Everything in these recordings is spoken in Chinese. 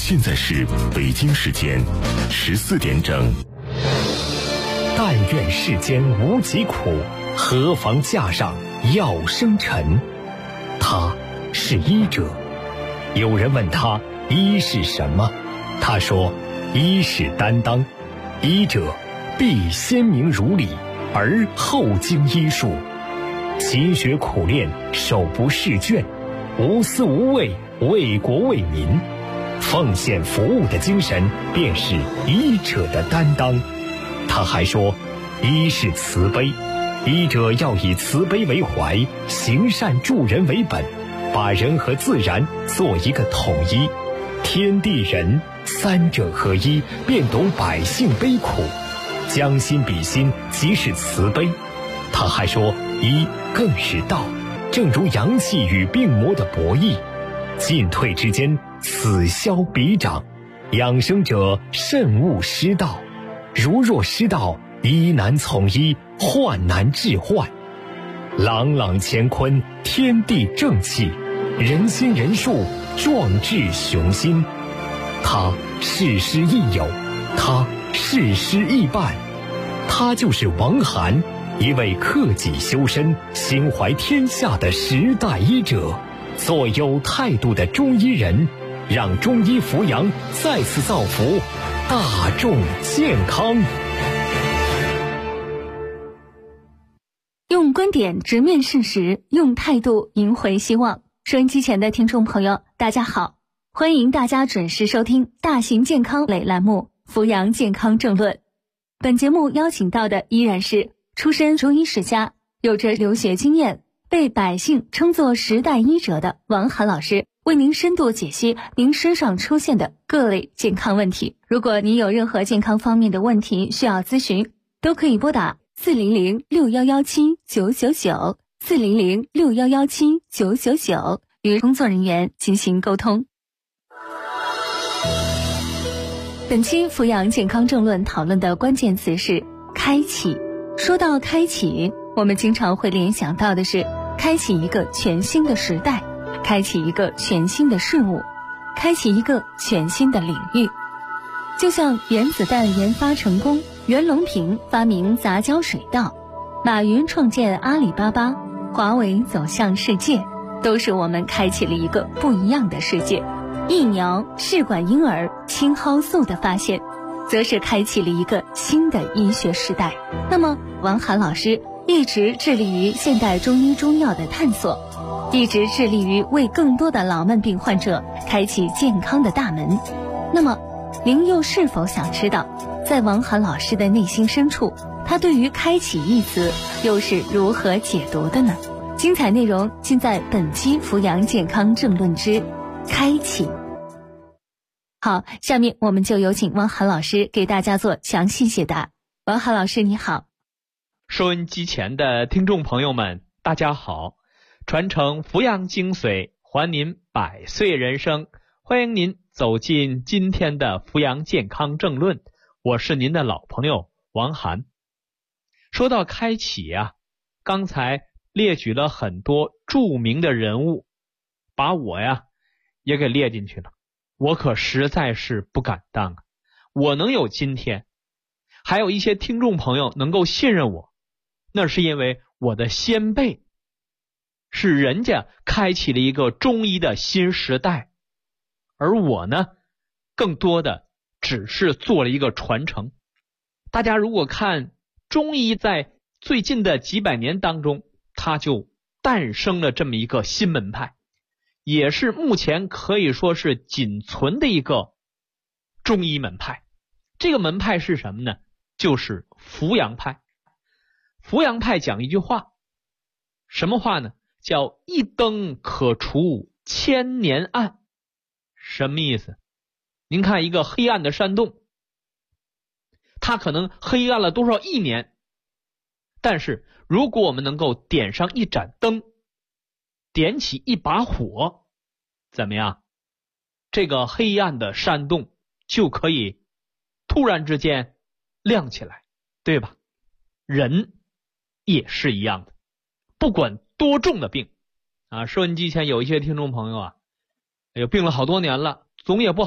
现在是北京时间14点整。 但愿世间无疾苦，何妨架上药生尘。他是医者。有人问他医是什么，他说医是担当，医者必先明如理，而后经医术，勤学苦练，手不释卷，无私无畏，为国为民，奉献服务的精神便是医者的担当。他还说医是慈悲，医者要以慈悲为怀，行善助人为本，把人和自然做一个统一，天地人三者合一，便懂百姓悲苦，将心比心，即是慈悲。他还说医更是道，正如阳气与病魔的博弈，进退之间，此消彼长，养生者慎勿失道，如若失道，医难从医，患难治患。朗朗乾坤，天地正气，人心人术，壮志雄心。他事师亦友，他事师亦伴，他就是王涵，一位克己修身、心怀天下的时代医者，做有态度的中医人，让中医扶阳再次造福大众健康。 用观点直面事实，用态度赢回希望。收音机前的听众朋友，大家好，欢迎大家准时收听大型健康类栏目《扶阳健康政论》。本节目邀请到的依然是出身中医世家，有着留学经验，被百姓称作时代医者的王涵老师，为您深度解析您身上出现的各类健康问题。如果您有任何健康方面的问题需要咨询，都可以拨打400617999 400617999与工作人员进行沟通。本期扶阳健康政论讨论的关键词是开启。说到开启，我们经常会联想到的是开启一个全新的时代，开启一个全新的事物，开启一个全新的领域。就像原子弹研发成功，袁隆平发明杂交水稻，马云创建阿里巴巴，华为走向世界，都是我们开启了一个不一样的世界。疫苗、试管婴儿、青蒿素的发现，则是开启了一个新的医学时代。那么王涵老师一直致力于现代中医中药的探索，一直致力于为更多的老慢病患者开启健康的大门。那么您又是否想知道，在王涵老师的内心深处，他对于开启一词又是如何解读的呢？精彩内容尽在本期扶阳健康政论之开启。好，下面我们就有请王涵老师给大家做详细解答。王涵老师你好。 收音机前的听众朋友们大家好，传承扶阳精髓，还您百岁人生，欢迎您走进今天的扶阳健康政论，我是您的老朋友王涵。说到开启啊，刚才列举了很多著名的人物，把我呀也给列进去了，我可实在是不敢当啊！我能有今天，还有一些听众朋友能够信任我，那是因为我的先辈是人家开启了一个中医的新时代，而我呢，更多的只是做了一个传承。大家如果看中医在最近的几百年当中，它就诞生了这么一个新门派，也是目前可以说是仅存的一个中医门派。这个门派是什么呢？就是扶阳派。扶阳派讲一句话，什么话呢？叫一灯可除千年暗。什么意思？您看一个黑暗的山洞，它可能黑暗了多少亿年，但是如果我们能够点上一盏灯，点起一把火，怎么样？这个黑暗的山洞就可以突然之间亮起来，对吧？人也是一样的，不管多重的病啊，收音机前有一些听众朋友啊，病了好多年了，总也不好，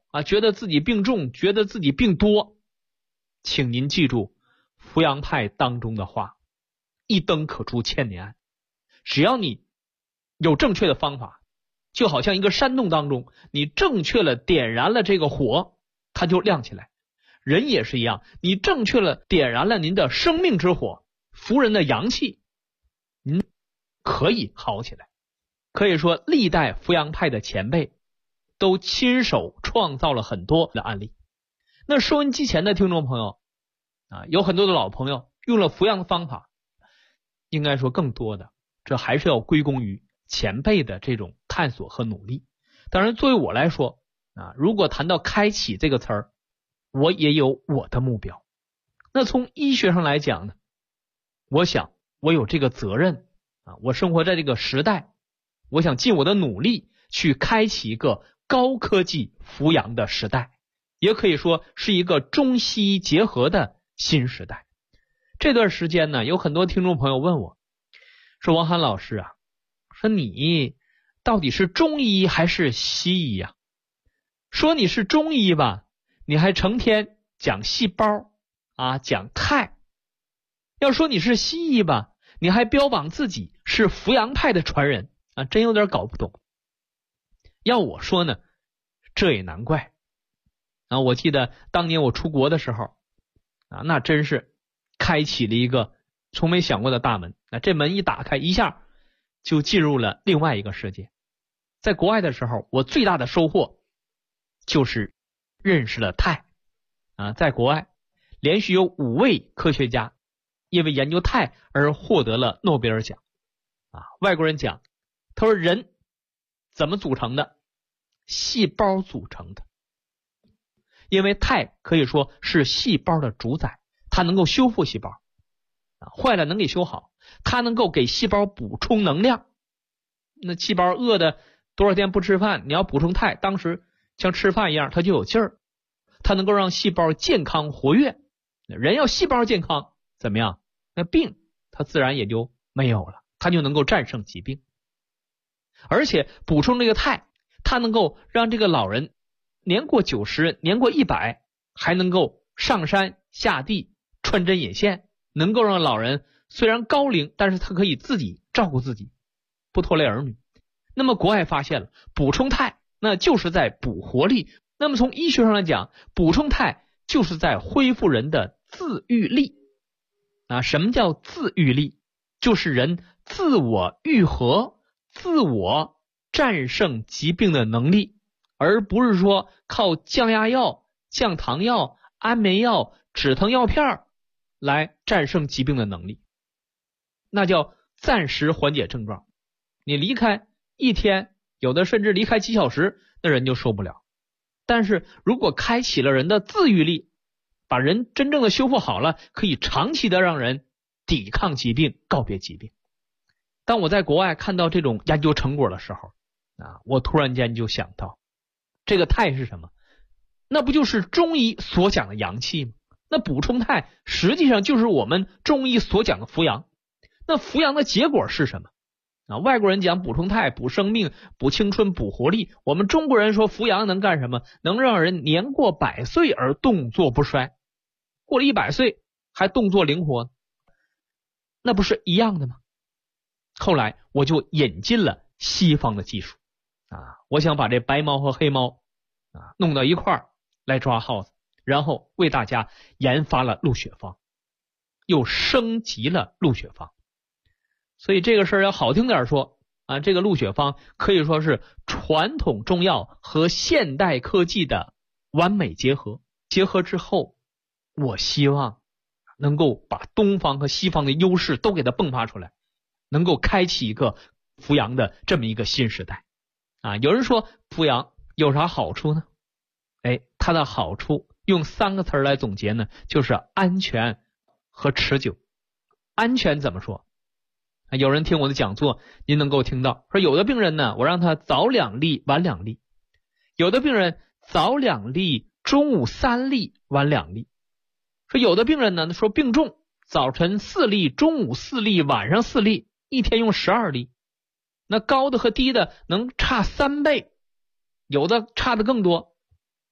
觉得自己病重，觉得自己病多，请您记住扶阳派当中的话，一灯可出千年暗。只要你有正确的方法，就好像一个山洞当中，你正确了点燃了这个火，它就亮起来。人也是一样，你正确了点燃了您的生命之火，扶人的阳气，您可以好起来。可以说历代扶阳派的前辈都亲手创造了很多的案例。那收音机前的听众朋友有很多的老朋友用了扶阳的方法，应该说更多的这还是要归功于前辈的这种探索和努力。当然作为我来说如果谈到开启这个词儿，我也有我的目标。那从医学上来讲呢，我想我有这个责任我生活在这个时代，我想尽我的努力去开启一个高科技扶阳的时代，也可以说是一个中西医结合的新时代。这段时间呢，有很多听众朋友问我说，王涵老师说你到底是中医还是西医说你是中医吧，你还成天讲细胞讲肽；要说你是西医吧，你还标榜自己是扶阳派的传人真有点搞不懂。要我说呢，这也难怪我记得当年我出国的时候那真是开启了一个从没想过的大门。这门一打开，一下就进入了另外一个世界。在国外的时候，我最大的收获就是认识了肽在国外连续有5位科学家因为研究肽而获得了诺贝尔奖外国人讲，他说人怎么组成的？细胞组成的。因为肽可以说是细胞的主宰，它能够修复细胞坏了能给修好，它能够给细胞补充能量。那细胞饿的多少天不吃饭，你要补充肽，当时像吃饭一样，它就有劲儿，它能够让细胞健康活跃。人要细胞健康怎么样？那病它自然也就没有了，它就能够战胜疾病。而且补充这个肽，它能够让这个老人年过90，年过100，还能够上山下地穿针引线，能够让老人虽然高龄，但是他可以自己照顾自己，不拖累儿女。那么国外发现了补充肽那就是在补活力。那么从医学上来讲，补充肽就是在恢复人的自愈力什么叫自愈力？就是人自我愈合、自我战胜疾病的能力，而不是说靠降压药、降糖药、安眠药、止疼药片来战胜疾病的能力。那叫暂时缓解症状，你离开1天，有的甚至离开几小时，那人就受不了。但是如果开启了人的自愈力，把人真正的修复好了，可以长期的让人抵抗疾病，告别疾病。当我在国外看到这种研究成果的时候我突然间就想到，这个肽是什么？那不就是中医所讲的阳气吗？那补充肽实际上就是我们中医所讲的扶阳。那扶阳的结果是什么外国人讲补充肽补生命、补青春、补活力，我们中国人说扶阳能干什么？能让人年过100岁而动作不衰，过了100岁还动作灵活，那不是一样的吗？后来我就引进了西方的技术我想把这白猫和黑猫弄到一块儿来抓耗子，然后为大家研发了鹿血方，又升级了鹿血方。所以这个事儿要好听点说这个鹿血方可以说是传统中药和现代科技的完美结合。结合之后，我希望能够把东方和西方的优势都给它迸发出来，能够开启一个扶阳的这么一个新时代有人说扶阳有啥好处呢？它的好处用3个词来总结呢，就是安全和持久。安全怎么说？有人听我的讲座，您能够听到说有的病人呢，我让他早2粒晚2粒，有的病人早2粒中午3粒晚2粒，说有的病人呢，说病重早晨4粒中午4粒晚上4粒，一天用12粒。那高的和低的能差3倍，有的差的更多。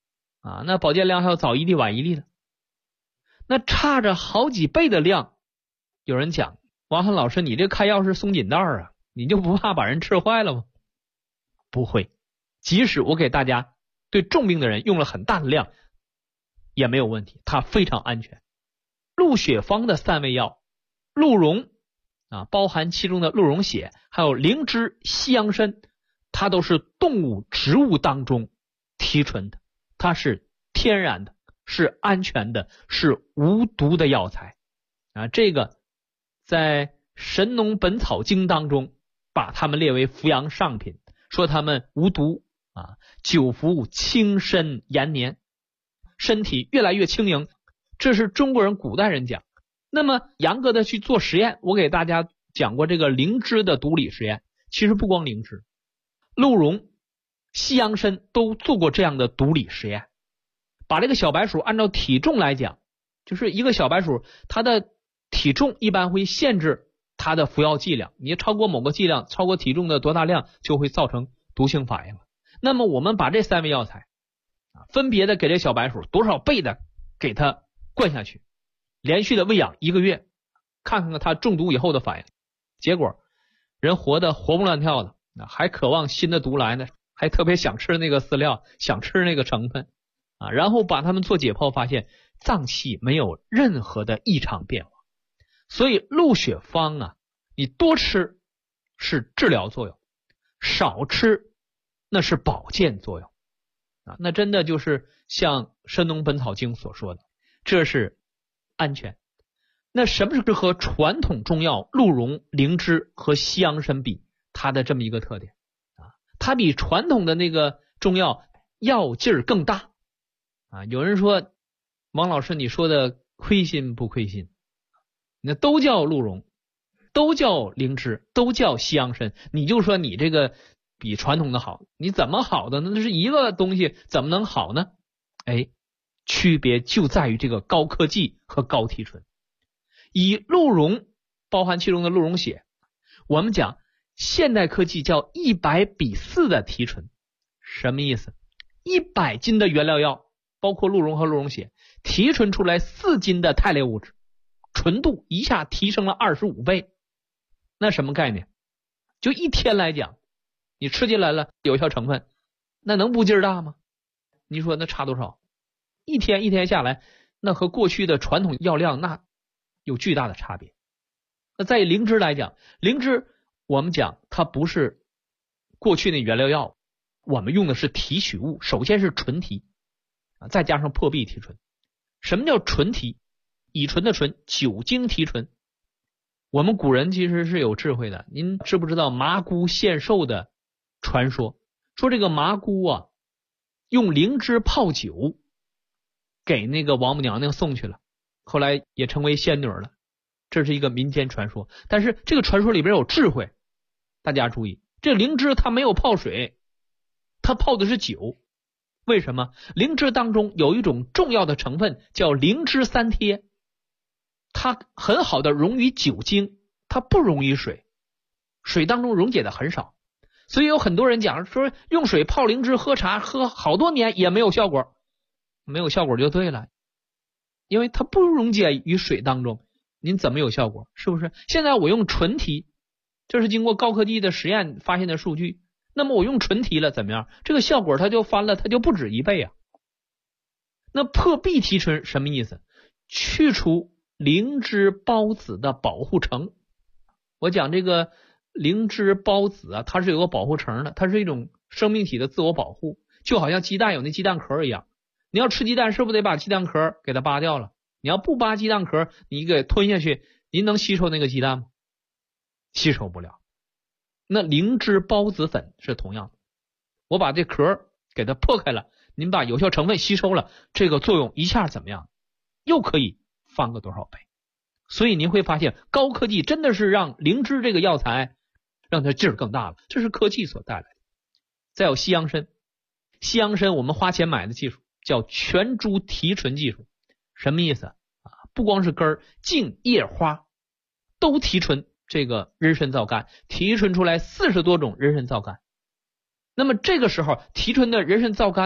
啊，那保健量还要早1粒晚1粒的，那差着好几倍的量。有人讲，王翰老师，你这开药是松紧带啊，你就不怕把人吃坏了吗？不会，即使我给大家对重病的人用了很大的量也没有问题，它非常安全。鹿血方的3味药，鹿茸啊，包含其中的鹿茸血，还有灵芝、西洋参，它都是动物、植物当中提纯的，它是天然的，是安全的，是无毒的药材啊。这个在《神农本草经》当中把它们列为服养上品，说它们无毒啊，久服轻身延年，身体越来越轻盈。这是中国人古代人讲。那么严格的去做实验，我给大家讲过这个灵芝的毒理实验。其实不光灵芝，鹿茸、西洋参都做过这样的毒理实验。把这个小白鼠按照体重来讲，就是一个小白鼠它的体重一般会限制它的服药剂量，你超过某个剂量，超过体重的多大量就会造成毒性反应了。那么我们把这3味药材分别的给这小白鼠多少倍的给它灌下去，连续的喂养1个月，看看它中毒以后的反应。结果人活得活蹦乱跳的，还渴望新的毒来呢，还特别想吃那个饲料，想吃那个成分啊。然后把它们做解剖，发现脏器没有任何的异常变化。所以鹿血方啊，你多吃是治疗作用，少吃那是保健作用啊。那真的就是像《神农本草经》所说的，这是安全。那什么是和传统中药鹿茸、灵芝和西洋参比？它的这么一个特点啊，它比传统的那个中药药劲儿更大啊。有人说，王老师你说的亏心不亏心？那都叫鹿茸，都叫灵芝，都叫西洋参，你就说你这个比传统的好，你怎么好的呢？那是一个东西，怎么能好呢？区别就在于这个高科技和高提纯。以鹿茸包含其中的鹿茸血，我们讲现代科技叫100:4的提纯。什么意思？100斤的原料药，包括鹿茸和鹿茸血，提纯出来4斤的肽类物质，纯度一下提升了25倍。那什么概念？就一天来讲，你吃进来了有效成分，那能不劲儿大吗？你说那差多少？一天下来，那和过去的传统药量那有巨大的差别。那在灵芝来讲，灵芝我们讲它不是过去那原料药，我们用的是提取物，首先是纯提啊，再加上破壁提纯。什么叫纯提？乙醇的醇，酒精提纯。我们古人其实是有智慧的，您知不知道麻姑献寿的传说？说这个麻姑啊，用灵芝泡酒给那个王母娘娘送去了，后来也成为仙女了。这是一个民间传说，但是这个传说里边有智慧。大家注意，这灵芝它没有泡水，它泡的是酒。为什么？灵芝当中有一种重要的成分叫灵芝三萜，它很好的溶于酒精，它不溶于水，水当中溶解的很少。所以有很多人讲说用水泡灵芝喝茶喝好多年也没有效果，没有效果就对了，因为它不溶解于水当中，您怎么有效果？是不是？现在我用纯提，这是经过高科技的实验发现的数据，那么我用纯提了怎么样？这个效果它就翻了，它就不止1倍啊。那破壁提纯什么意思？去除灵芝孢子的保护层。我讲这个灵芝孢子啊，它是有个保护层的，它是一种生命体的自我保护，就好像鸡蛋有那鸡蛋壳一样。你要吃鸡蛋，是不是得把鸡蛋壳给它扒掉了？你要不扒鸡蛋壳，你给吞下去，您能吸收那个鸡蛋吗？吸收不了。那灵芝孢子粉是同样的，我把这壳给它破开了，您把有效成分吸收了，这个作用一下怎么样？又可以翻个多少倍？所以您会发现高科技真的是让灵芝这个药材让它劲儿更大了，这是科技所带来的。再有西洋参，西洋参我们花钱买的技术叫全株提纯技术。什么意思啊？不光是根儿、茎、叶、花都提纯这个人参皂苷，提纯出来40多种人参皂苷。那么这个时候提纯的人参皂苷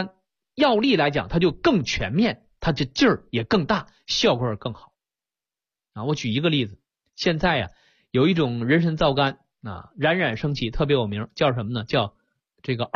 药力来讲它就更全面，它的劲儿也更大，效果也更好。我举一个例子，现在有一种人参皂苷冉冉升起，特别有名，叫什么呢？叫这个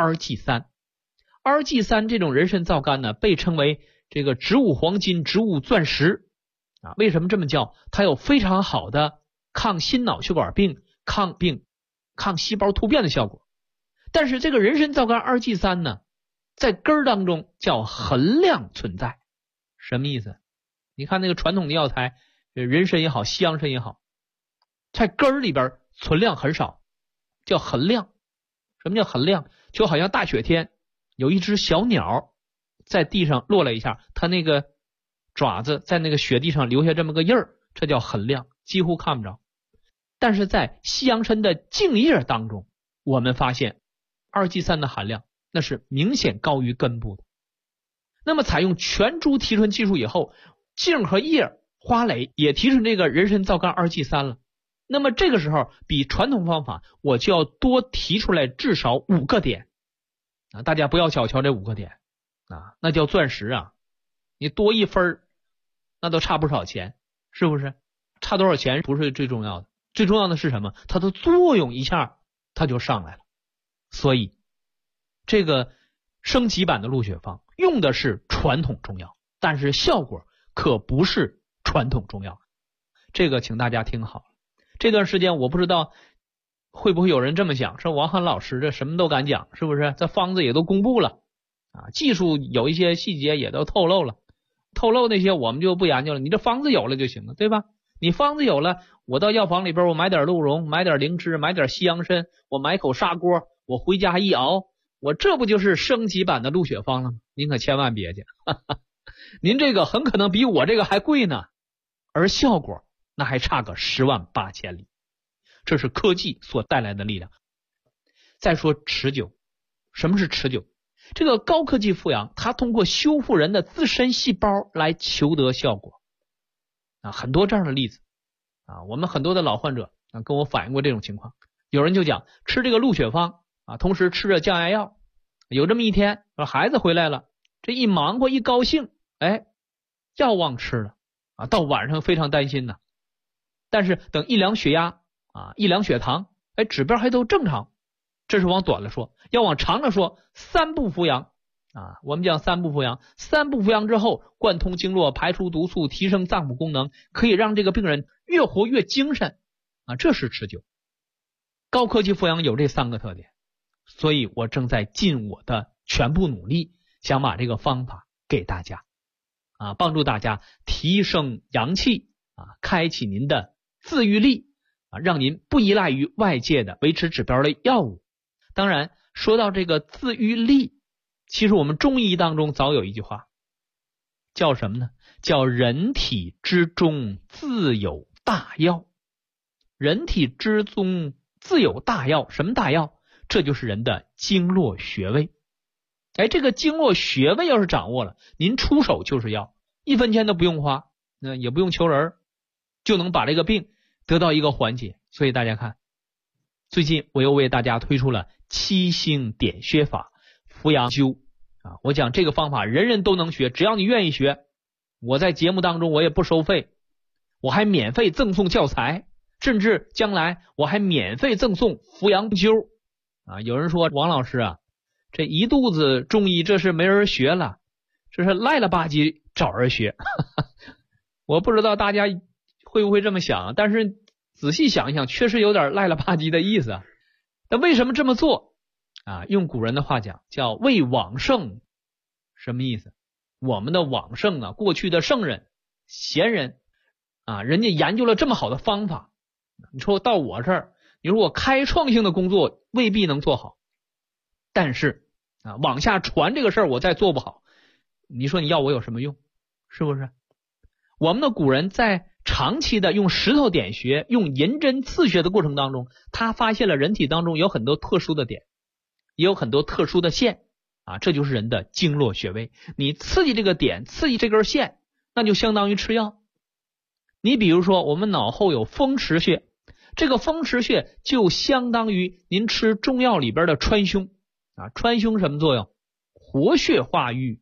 RG3。RG3 这种人参皂苷呢，被称为这个植物黄金、植物钻石为什么这么叫？它有非常好的抗心脑血管病、抗细胞突变的效果。但是这个人参皂苷 RG3 呢，在根儿当中叫衡量存在。什么意思？你看那个传统的药材，人参也好，西洋参也好，在根儿里边存量很少，叫衡量。什么叫衡量？就好像大雪天有一只小鸟在地上落了一下，它那个爪子在那个雪地上留下这么个印儿，这叫衡量，几乎看不着。但是在西洋参的茎叶当中，我们发现2G3的含量那是明显高于根部的。那么采用全株提纯技术以后，茎和叶、花蕾也提纯这个人参皂苷 2G3了。那么这个时候比传统方法我就要多提出来至少5个点大家不要小瞧这5个点那叫钻石你多1分那都差不少钱，是不是？差多少钱不是最重要的，最重要的是什么？它的作用一下它就上来了。所以这个升级版的鹿血芳用的是传统中药，但是效果可不是传统中药，这个请大家听好了。这段时间我不知道会不会有人这么想，说王翰老师这什么都敢讲，是不是？这方子也都公布了技术有一些细节也都透露了，透露那些我们就不研究了，你这方子有了就行了，对吧？你方子有了，我到药房里边我买点鹿茸，买点灵芝，买点西洋参，我买口砂锅，我回家一熬，我这不就是升级版的鹿血芳了吗？您可千万别去您这个很可能比我这个还贵呢，而效果那还差个10万8千里。这是科技所带来的力量。再说持久，什么是持久？这个高科技复阳它通过修复人的自身细胞来求得效果很多这样的例子我们很多的老患者跟我反映过这种情况。有人就讲吃这个鹿血芳同时吃着降压药，有这么一天孩子回来了，这一忙活一高兴药忘吃了到晚上非常担心呢。但是等一量血压一量血糖指标还都正常。这是往短了说，要往长了说，3步扶阳我们讲3步扶阳，3步扶阳之后贯通经络，排出毒素，提升脏腑功能，可以让这个病人越活越精神这是持久。高科技复阳有这3个特点，所以我正在尽我的全部努力，想把这个方法给大家帮助大家提升阳气开启您的自愈力让您不依赖于外界的维持指标的药物。当然说到这个自愈力，其实我们中医当中早有一句话叫什么呢？叫人体之中自有大药。人体之中自有大药，什么大药？这就是人的经络穴位。这个经络穴位要是掌握了，您出手就是药，1分钱都不用花，也不用求人，就能把这个病得到一个缓解。所以大家看，最近我又为大家推出了7星点穴法扶阳灸我讲这个方法人人都能学，只要你愿意学。我在节目当中我也不收费，我还免费赠送教材，甚至将来我还免费赠送扶阳灸有人说王老师这一肚子中医这是没人学了，这是赖了吧唧找人学我不知道大家会不会这么想但是仔细想一想确实有点赖了吧唧的意思那为什么这么做用古人的话讲叫为往圣。什么意思？我们的往圣过去的圣人贤人人家研究了这么好的方法，你说到我这儿，你说我开创性的工作未必能做好，但是往下传这个事儿我再做不好，你说你要我有什么用？是不是？我们的古人在长期的用石头点穴，用银针刺穴的过程当中，他发现了人体当中有很多特殊的点，也有很多特殊的线这就是人的经络穴位。你刺激这个点，刺激这根线，那就相当于吃药。你比如说我们脑后有风池穴，这个风池穴就相当于您吃中药里边的川芎川芎什么作用？活血化瘀，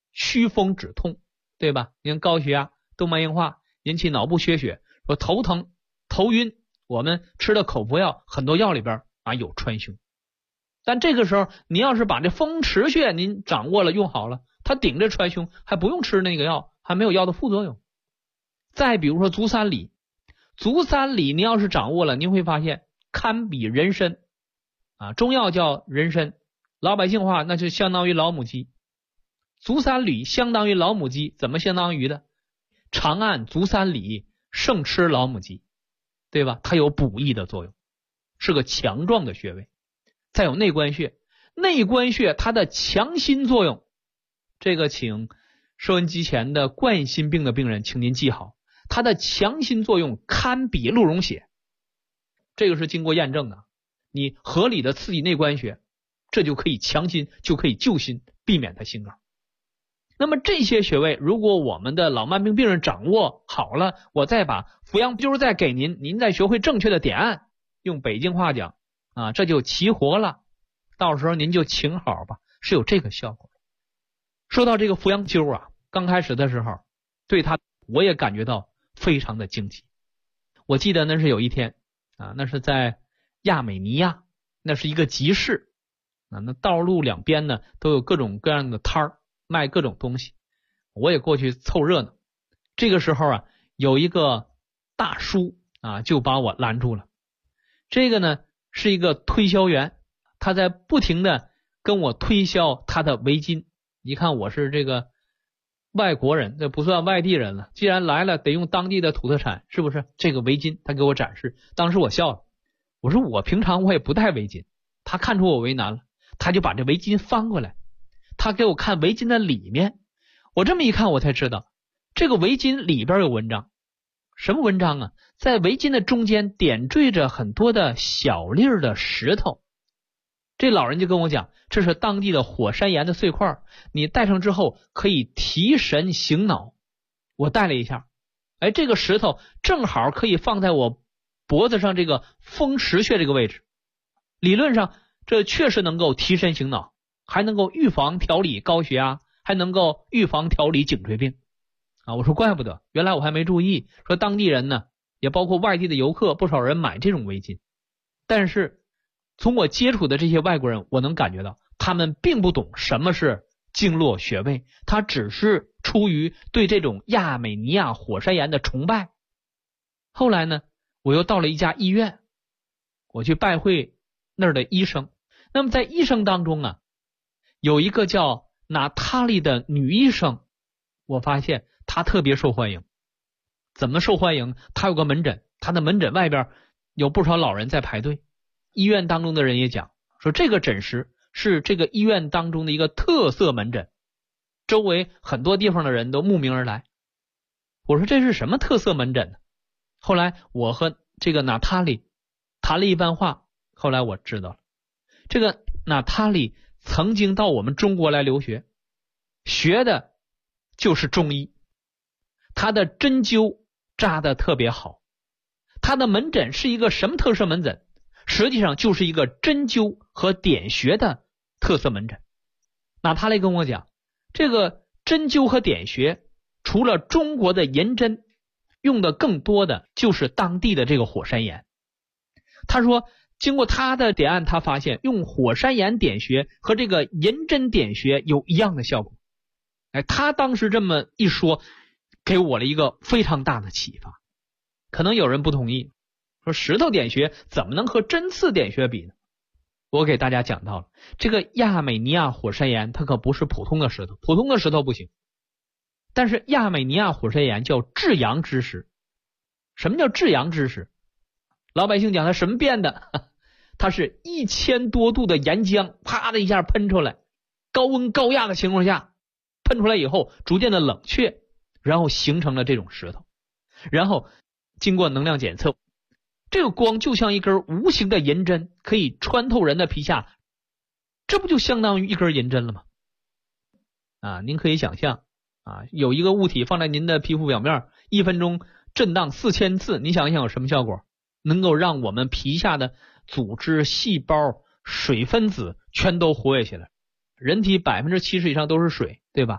祛风止痛，对吧？你看高血压、动脉硬化引起脑部缺血，说头疼、头晕，我们吃的口服药很多药里边有川芎。但这个时候你要是把这风池穴您掌握了用好了，它顶着川芎还不用吃那个药，还没有药的副作用。再比如说足三里，足三里你要是掌握了，您会发现堪比人参中药叫人参，老百姓话那就相当于老母鸡。足三里相当于老母鸡，怎么相当于的？长按足三里胜吃老母鸡，对吧？它有补益的作用，是个强壮的穴位。再有内关穴，内关穴它的强心作用，这个请收音机前的冠心病的病人请您记好，它的强心作用堪比鹿茸血，这个是经过验证的。你合理的刺激内关穴，这就可以强心，就可以救心，避免它心梗。那么这些穴位如果我们的老慢病病人掌握好了，我再把扶阳灸再给您，您再学会正确的点按，用北京话讲这就齐活了，到时候您就请好吧，是有这个效果。说到这个扶阳灸刚开始的时候对它我也感觉到非常的惊奇。我记得那是有一天那是在亚美尼亚，那是一个集市那道路两边呢都有各种各样的摊儿，卖各种东西，我也过去凑热闹。这个时候有一个大叔就把我拦住了。这个呢是一个推销员，他在不停的跟我推销他的围巾。一看我是这个外国人，这不算外地人了，既然来了得用当地的土特产，是不是？这个围巾他给我展示，当时我笑了，我说我平常我也不戴围巾。他看出我为难了，他就把这围巾翻过来，他给我看围巾的里面。我这么一看我才知道，这个围巾里边有文章。什么文章在围巾的中间点缀着很多的小粒儿的石头。这老人就跟我讲，这是当地的火山岩的碎块，你戴上之后可以提神醒脑。我戴了一下，这个石头正好可以放在我脖子上这个风池穴这个位置，理论上这确实能够提神醒脑，还能够预防调理高血压，还能够预防调理颈椎病我说怪不得，原来我还没注意，说当地人呢也包括外地的游客，不少人买这种围巾。但是从我接触的这些外国人，我能感觉到他们并不懂什么是经络穴位，他只是出于对这种亚美尼亚火山岩的崇拜。后来呢我又到了一家医院，我去拜会那儿的医生。那么在医生当中有一个叫娜塔莉的女医生，我发现她特别受欢迎。怎么受欢迎？她有个门诊，她的门诊外边有不少老人在排队。医院当中的人也讲说，这个诊室是这个医院当中的一个特色门诊，周围很多地方的人都慕名而来。我说这是什么特色门诊呢？后来我和这个娜塔莉谈了一番话，后来我知道了，这个娜塔莉曾经到我们中国来留学，学的就是中医，他的针灸扎得特别好。他的门诊是一个什么特色门诊？实际上就是一个针灸和点穴的特色门诊。娜塔莉跟我讲，这个针灸和点穴除了中国的银针，用的更多的就是当地的这个火山岩。他说经过他的点按，他发现用火山岩点穴和这个银针点穴有一样的效果。他当时这么一说，给我了一个非常大的启发。可能有人不同意，说石头点穴怎么能和针刺点穴比呢？我给大家讲到了，这个亚美尼亚火山岩它可不是普通的石头，普通的石头不行。但是亚美尼亚火山岩叫至阳之石。什么叫至阳之石？老百姓讲它什么变的？它是1000多度的岩浆啪的一下喷出来，高温高压的情况下喷出来以后逐渐的冷却，然后形成了这种石头，然后经过能量检测，这个光就像一根无形的银针，可以穿透人的皮下，这不就相当于一根银针了吗？您可以想象有一个物体放在您的皮肤表面，1分钟震荡4000次，你想一想有什么效果？能够让我们皮下的组织、细胞、水分子全都活跃起来。人体70%以上都是水，对吧？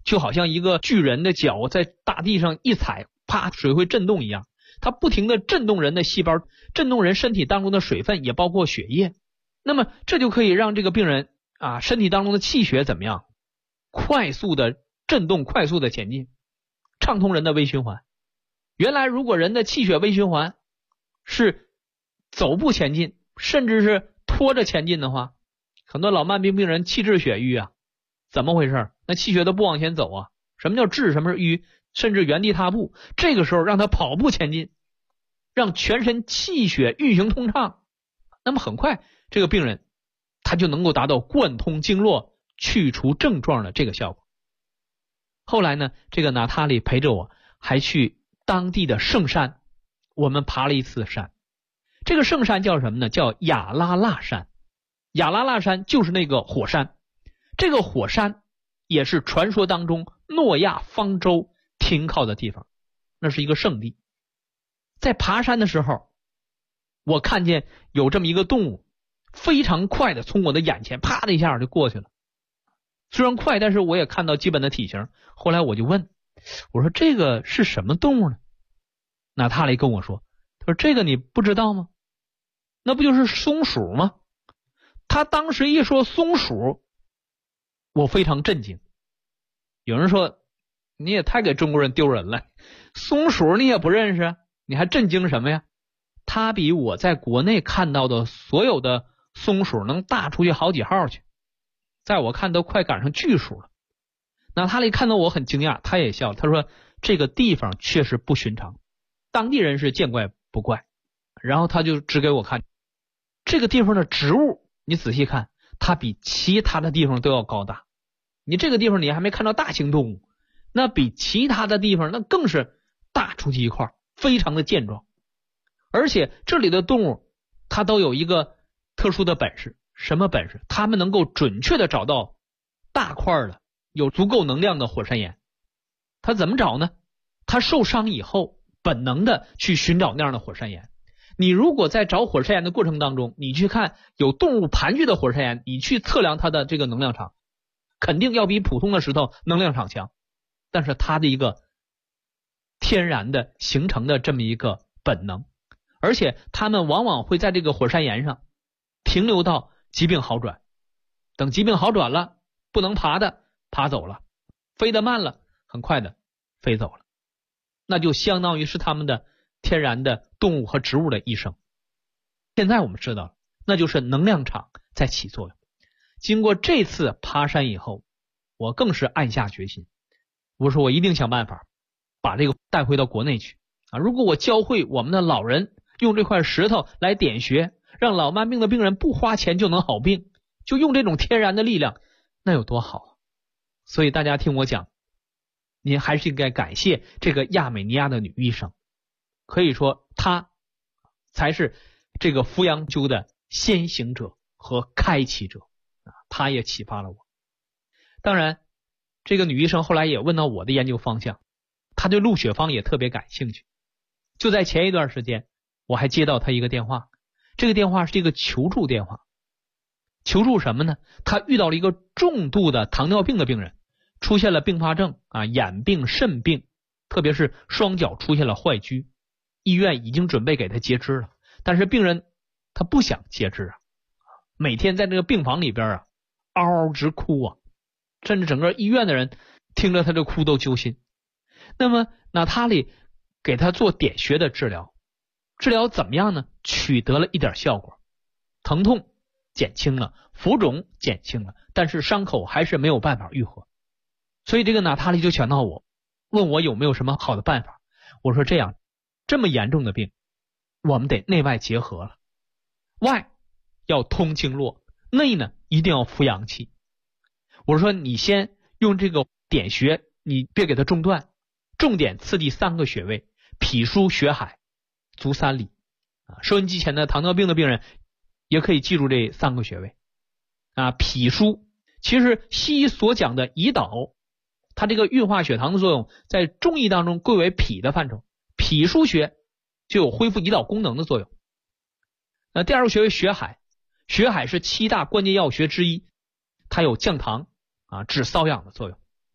就好像一个巨人的脚在大地上一踩，啪，水会震动一样，它不停地震动人的细胞，震动人身体当中的水分，也包括血液。那么这就可以让这个病人身体当中的气血怎么样？快速的震动，快速的前进，畅通人的微循环。原来如果人的气血微循环是走步前进，甚至是拖着前进的话，很多老慢病病人气滞血瘀啊，怎么回事？那气血都不往前走啊。什么叫滞？什么是瘀？甚至原地踏步。这个时候让他跑步前进，让全身气血运行通畅，那么很快这个病人他就能够达到贯通经络、去除症状的这个效果。后来呢，这个娜塔莉陪着我还去当地的圣山，我们爬了一次山。这个圣山叫什么呢？叫雅拉腊山。雅拉腊山就是那个火山，这个火山也是传说当中诺亚方舟停靠的地方，那是一个圣地。在爬山的时候，我看见有这么一个动物非常快的从我的眼前啪的一下就过去了。虽然快，但是我也看到基本的体型。后来我就问，我说这个是什么动物呢？娜塔莉跟我说，他说这个你不知道吗？那不就是松鼠吗？他当时一说松鼠，我非常震惊。有人说你也太给中国人丢人了，松鼠你也不认识，你还震惊什么呀？它比我在国内看到的所有的松鼠能大出去好几号去，在我看都快赶上巨鼠了。娜塔莉看到我很惊讶，他也笑了，他说这个地方确实不寻常，当地人是见怪不怪。然后他就指给我看这个地方的植物，你仔细看，它比其他的地方都要高大。你这个地方你还没看到大型动物，那比其他的地方那更是大出去一块，非常的健壮。而且这里的动物它都有一个特殊的本事，什么本事？它们能够准确的找到大块的有足够能量的火山岩。它怎么找呢？它受伤以后本能的去寻找那样的火山岩。你如果在找火山岩的过程当中，你去看有动物盘踞的火山岩，你去测量它的这个能量场，肯定要比普通的石头能量场强。但是它的一个天然的形成的这么一个本能，而且它们往往会在这个火山岩上停留到疾病好转，等疾病好转了，不能爬的爬走了，飞得慢了很快的飞走了，那就相当于是他们的天然的动物和植物的一生。现在我们知道了，那就是能量场在起作用。经过这次爬山以后，我更是暗下决心，我说我一定想办法把这个带回到国内去如果我教会我们的老人用这块石头来点穴，让老慢病的病人不花钱就能好病，就用这种天然的力量，那有多好啊！所以大家听我讲，您还是应该感谢这个亚美尼亚的女医生，可以说她才是这个扶阳灸的先行者和开启者她也启发了我。当然这个女医生后来也问到我的研究方向，她对陆雪芳也特别感兴趣。就在前一段时间，我还接到她一个电话，这个电话是一个求助电话。求助什么呢？她遇到了一个重度的糖尿病的病人，出现了并发症眼病、肾病，特别是双脚出现了坏疽，医院已经准备给他截肢了，但是病人他不想截肢每天在这个病房里边嗷嗷直哭甚至整个医院的人听着他这哭都揪心。那么娜塔莉给他做点穴的治疗，治疗怎么样呢？取得了一点效果，疼痛减轻了，浮肿减轻了，但是伤口还是没有办法愈合。所以这个娜塔莉就想到我，问我有没有什么好的办法。我说这样，这么严重的病我们得内外结合了，外要通经络，内呢一定要扶阳气。我说你先用这个点穴，你别给它中断，重点刺激3个穴位：脾腧、血海、足三里收音机前的糖尿病的病人也可以记住这3个穴位脾腧其实西医所讲的胰岛，它这个运化血糖的作用在中医当中归为脾的范畴，脾腧穴就有恢复胰岛功能的作用。那第2个穴位血海，血海是7大关键要穴之一，它有降糖止瘙痒的作用。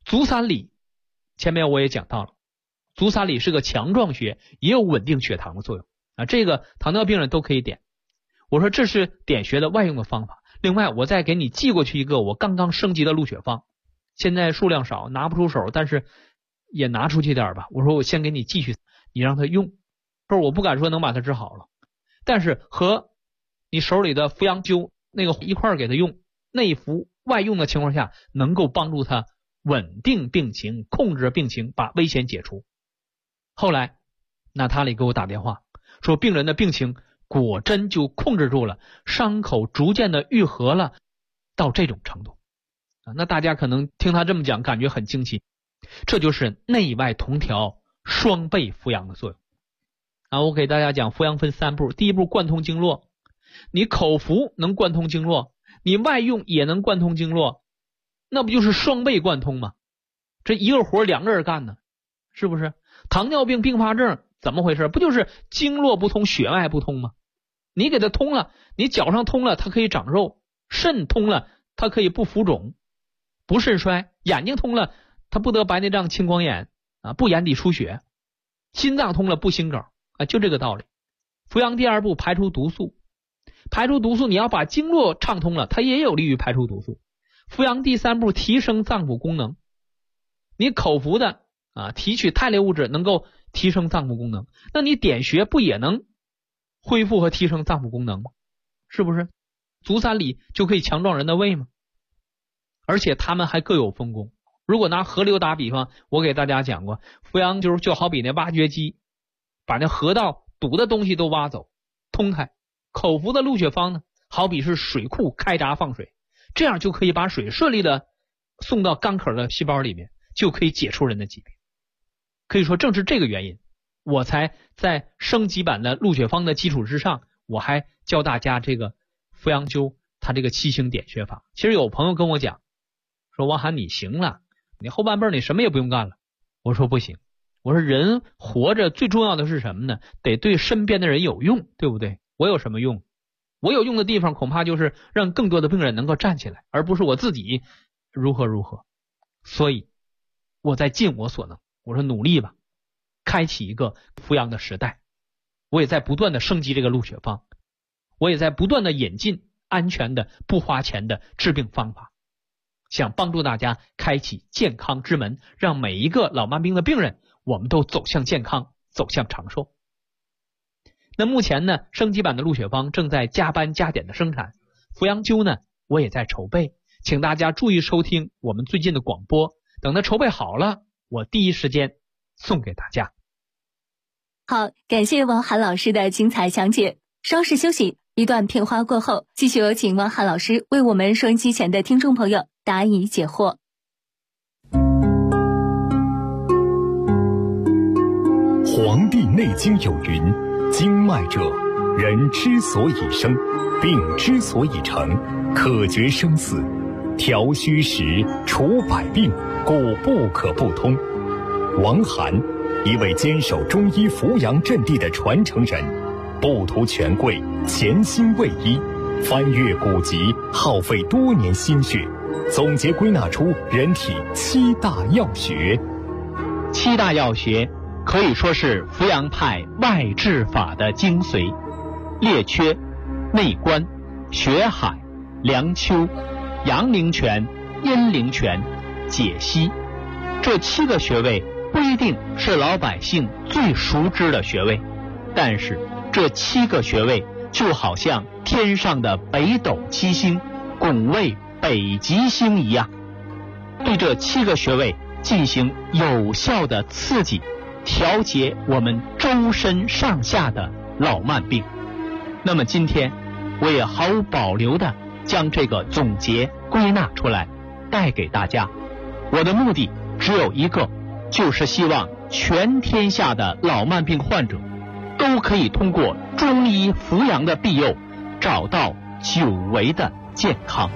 足三里，前面我也讲到了，足三里是个强壮穴，也有稳定血糖的作用啊。这个糖尿病人都可以点。我说这是点穴的外用的方法。另外我再给你寄过去一个我刚刚升级的鹿血方，现在数量少拿不出手，但是也拿出去点吧。我说我先给你继续，你让他用，说我不敢说能把它治好了，但是和你手里的扶阳灸那个一块给他用，内服外用的情况下，能够帮助他稳定病情，控制病情，把危险解除。后来娜塔莉给我打电话说，病人的病情果真就控制住了，伤口逐渐的愈合了，到这种程度那大家可能听他这么讲感觉很惊奇，这就是内外同调双倍扶阳的作用我给大家讲扶阳分3步，第一步贯通经络，你口服能贯通经络，你外用也能贯通经络，那不就是双倍贯通吗？这一个活2个人干呢，是不是？糖尿病并发症怎么回事？不就是经络不通，血脉不通吗？你给它通了，你脚上通了，它可以长肉；肾通了，它可以不浮肿，不肾衰；眼睛通了，它不得白内障、青光眼不眼底出血；心脏通了，不心梗就这个道理。扶阳第2步排出毒素，排出毒素你要把经络畅通了，它也有利于排出毒素。扶阳第3步提升脏腑功能，你口服的提取肽类物质能够提升脏腑功能，那你点穴不也能恢复和提升脏腑功能吗？是不是？足三里就可以强壮人的胃吗？而且他们还各有分工。如果拿河流打比方，我给大家讲过，扶阳就好比那挖掘机，把那河道堵的东西都挖走，通开。口服的鹿血方呢，好比是水库开闸放水，这样就可以把水顺利的送到干渴的细胞里面，就可以解除人的疾病。可以说正是这个原因，我才在升级版的鹿血方的基础之上，我还教大家这个扶阳灸它这个7星点穴法。其实有朋友跟我讲说，王涵你行了，你后半辈你什么也不用干了。我说不行，我说人活着最重要的是什么呢？得对身边的人有用，对不对？我有什么用？我有用的地方恐怕就是让更多的病人能够站起来，而不是我自己如何如何。所以我在尽我所能，我说努力吧，开启一个扶阳的时代。我也在不断的升级这个鹿血方，我也在不断的引进安全的不花钱的治病方法，想帮助大家开启健康之门，让每一个老慢病的病人我们都走向健康，走向长寿。那目前呢，升级版的鹿血方正在加班加点的生产，扶阳灸呢我也在筹备，请大家注意收听我们最近的广播，等它筹备好了，我第一时间送给大家。 好，感谢王涵老师的精彩讲解。稍事休息，一段片花过后，继续有请王涵老师为我们收音机前的听众朋友答疑解惑。 《黄帝内经》有云：经脉者，人之所以生，病之所以成，可决生死，调虚实，除百病，故不可不通。王涵，一位坚守中医扶阳阵地的传承人，不图权贵，潜心为医，翻阅古籍，耗费多年心血，总结归纳出人体7大要穴。 7大要穴可以说是扶阳派外治法的精髓，列缺、内关、血海、梁丘、阳陵泉、阴陵泉、解析，这7个穴位不一定是老百姓最熟知的穴位，但是这7个穴位就好像天上的北斗7星拱卫北极星一样，对这7个穴位进行有效的刺激，调节我们周身上下的老慢病。那么今天我也毫无保留的将这个总结归纳出来带给大家，我的目的只有一个，就是希望全天下的老慢病患者都可以通过中医扶阳的庇佑，找到久违的健康。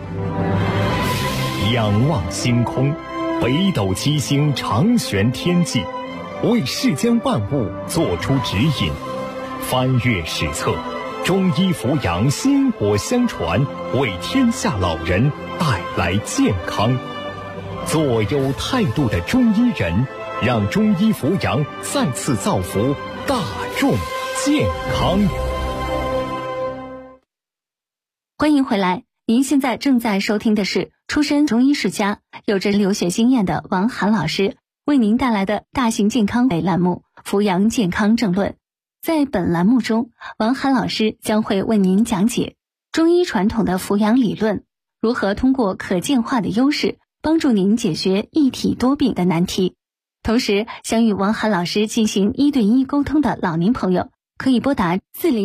仰望星空，北斗7星长悬天际，为世间万物做出指引。翻阅史册，中医扶阳薪火相传，为天下老人带来健康。 做有态度的中医人，让中医扶阳再次造福大众健康。 欢迎回来，您现在正在收听的是出身中医世家、有着留学经验的王涵老师为您带来的大型健康类栏目《扶阳健康正论》。在本栏目中，王涵老师将会为您讲解中医传统的扶阳理论，如何通过可见化的优势帮助您解决一体多病的难题。同时，想与王涵老师进行1对1沟通的老年朋友，可以拨打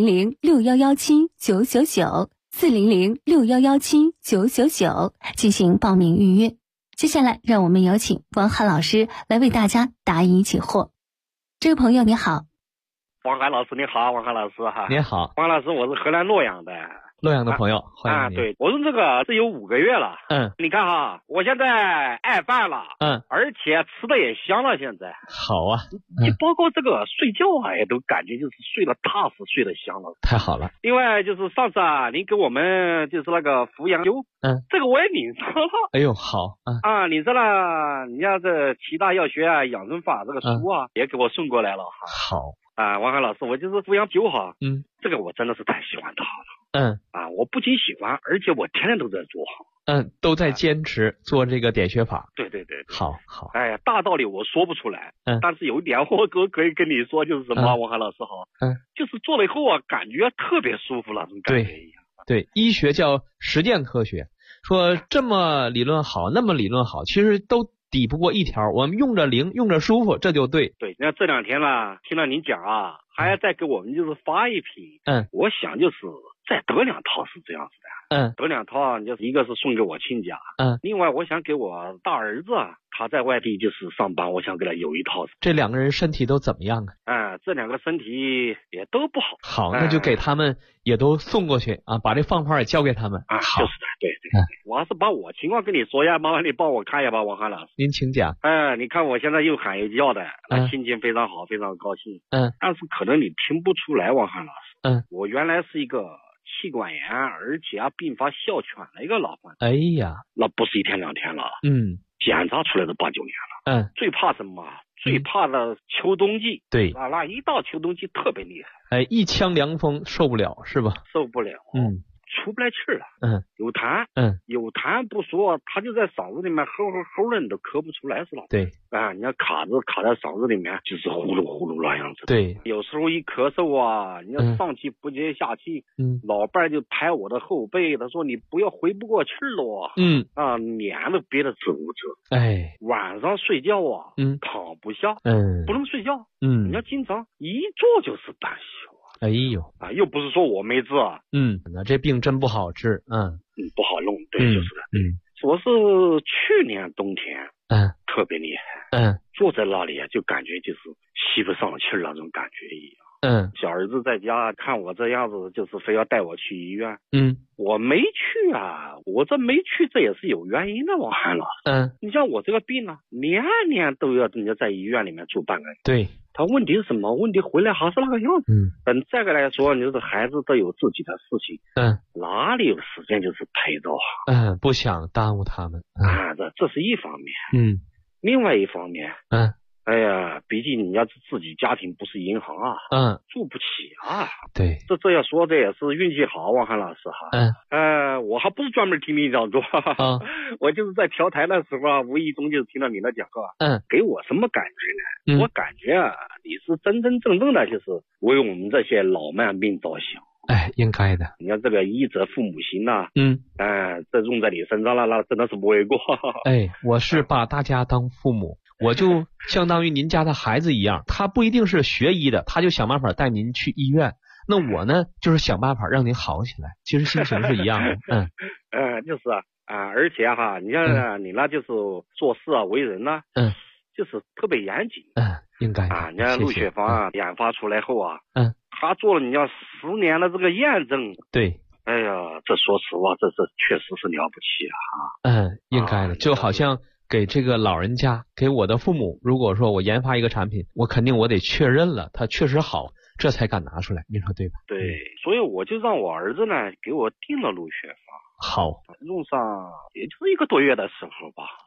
400-6117-999，400-6117-999进行报名预约。接下来，让我们有请王涵老师来为大家答疑解惑。这位朋友你好。 王涵老师你好，王涵老师哈。 你好， 王老师，我是河南洛阳的。 洛阳的朋友，欢迎你。 对，我用这个是有5个月了。你看哈，我现在爱饭了。而且吃的也香了。现在好啊。 你包括这个睡觉啊，也都感觉就是睡得踏实，睡得香了。 太好了。 另外就是上次啊，您给我们就是那个扶阳灸，这个我也领上了。 哎呦，好领上了。你像这7大药学啊、养生法这个书啊，也给我送过来了哈。 好。 王涵老师，我就是扶阳灸哈。这个我真的是太喜欢它了。我不仅喜欢，而且我天天都在做。 都在坚持做这个点穴法。 对。 好。 哎呀，大道理我说不出来。但是有一点我可以跟你说，就是什么，王涵老师好。就是做了以后啊，感觉特别舒服了，这种感觉一样。 对，医学叫实践科学，说这么理论好，那么理论好，其实都抵不过一条，我们用着灵，用着舒服，这就对。 对，那这2天呢，听了您讲啊，还要再给我们就是发一批。我想就是再得2套是这样子的。得2套，就是一个是送给我亲家。另外我想给我大儿子啊，他在外地就是上班，我想给他有一套。这 2个人身体都怎么样啊？这2个身体也都不好。 好，那就给他们也都送过去啊，把这方法也交给他们。 好，就是的，对。我要是把我情况跟你说呀，麻烦你帮我看一下吧，王涵老师。 您请讲。 你看我现在又喊又叫的，心情非常好，非常高兴。但是可能你听不出来，王涵老师。我原来是一个气管炎，而且并发哮喘的一个老患者。 哎呀， 那不是1天2天了。检查出来都8、9年了。最怕什么？最怕的秋冬季。 对那一到秋冬季特别厉害。 一腔凉风受不了是吧？ 受不了。出不来气了。有痰。有痰不说，他就在嗓子里面齁的，你都咳不出来是吧？ 对。 你要卡在嗓子里面，就是呼噜呼噜那样子。 对。 有时候一咳嗽啊，你要上气不接下气。老伴就拍我的后背，他说你不要回不过气了。脸都憋得直捂着。晚上睡觉啊，躺不下。不能睡觉。你要经常一坐就是半宿。 哎呦又不是说我没治。 那这病真不好治。 不好弄。对，就是的。我是去年冬天特别厉害。坐在那里就感觉就是吸不上气那种感觉一样。小儿子在家看我这样子，就是非要带我去医院。我没去啊，我这没去这也是有原因的，王涵老师。你像我这个病呢，年年都要人家在医院里面住半个月。 对。 他问题是什么？问题回来还是那个样子。等再个来说，你说孩子都有自己的事情。哪里有时间就是陪着不想耽误他们。 这是一方面。另外一方面。哎呀，毕竟你要是自己家庭不是银行啊。住不起啊。 对。 这要说这也是运气好，王涵老师哈。我还不是专门听你讲座。我就是在调台的时候啊，无意中就听到你的讲课。给我什么感觉呢？我感觉啊，你是真真正正的就是为我们这些老慢病着想。 应该的。 你看这个医者父母心呐。这用在你身上了，那真的是不为过。 我是把大家当父母。我就相当于您家的孩子一样，他不一定是学医的，他就想办法带您去医院。那我呢，就是想办法让您好起来。其实心情是一样的。 就是而且哈，你像你那就是做事啊，为人呢，就是特别严谨。 应该你看陆雪芳研发出来后啊，他做了你要10年的这个验证。 对。 哎呀，这说实话，这确实是了不起应该的。就好像给这个老人家，给我的父母，如果说我研发一个产品，我肯定我得确认了它确实好，这才敢拿出来，你说对吧？ 对。所以我就让我儿子呢给我订了陆雪芳。 好。 用上也就是1个多月的时候吧。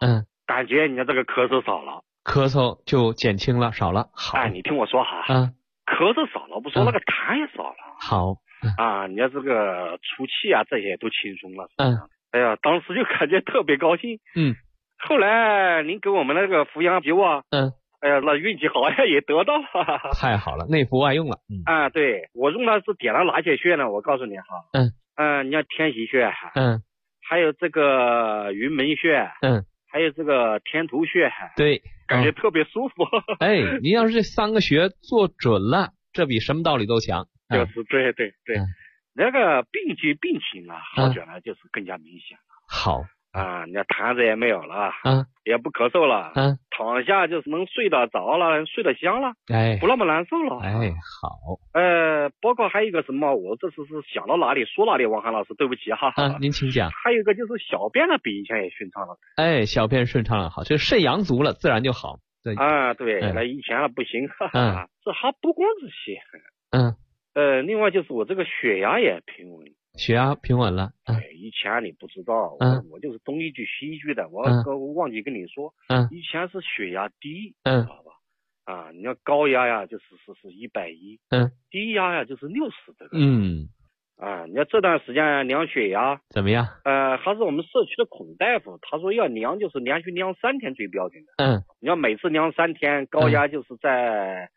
感觉你这个咳嗽少了， 咳嗽就减轻了，少了。好， 哎，你听我说哈，咳嗽少了，不说那个痰也少了。 好， 啊，你要这个出气啊，这些都轻松了。哎呀，当时就感觉特别高兴。后来您给我们那个扶阳灸啊，哎呀，那运气好呀，也得到了。 太好了，内服外用了。 对，我用的是点了哪些穴呢？我告诉你哈。你像天溪穴，还有这个云门穴，还有这个天突穴， 对， 感觉特别舒服。 哎，您要是这3个穴做准了，这比什么道理都强。 就是对，那个病情啊，好转了，就是更加明显了。 好。 你看痰子也没有了，也不咳嗽了，躺下就是能睡得着了，睡得香了，不那么难受了。 好。 包括还有一个什么，我这次是想到哪里说哪里，王涵老师，对不起哈。 您请讲。 还有一个就是小便的比以前也顺畅了。 小便顺畅了，好，这肾阳足了，自然就好。对。 对，那以前了不行，这还不光这些。另外就是我这个血压也平稳。 血压平稳了。 以前你不知道，我就是东一句西一句的，我忘记跟你说，以前是血压低，知道吧？你要高压呀，就是110，低压呀就是60这个。你要这段时间量血压怎么样？ 还是我们社区的孔大夫，他说要量就是连续量3天最标准的。你要每次量3天，高压就是在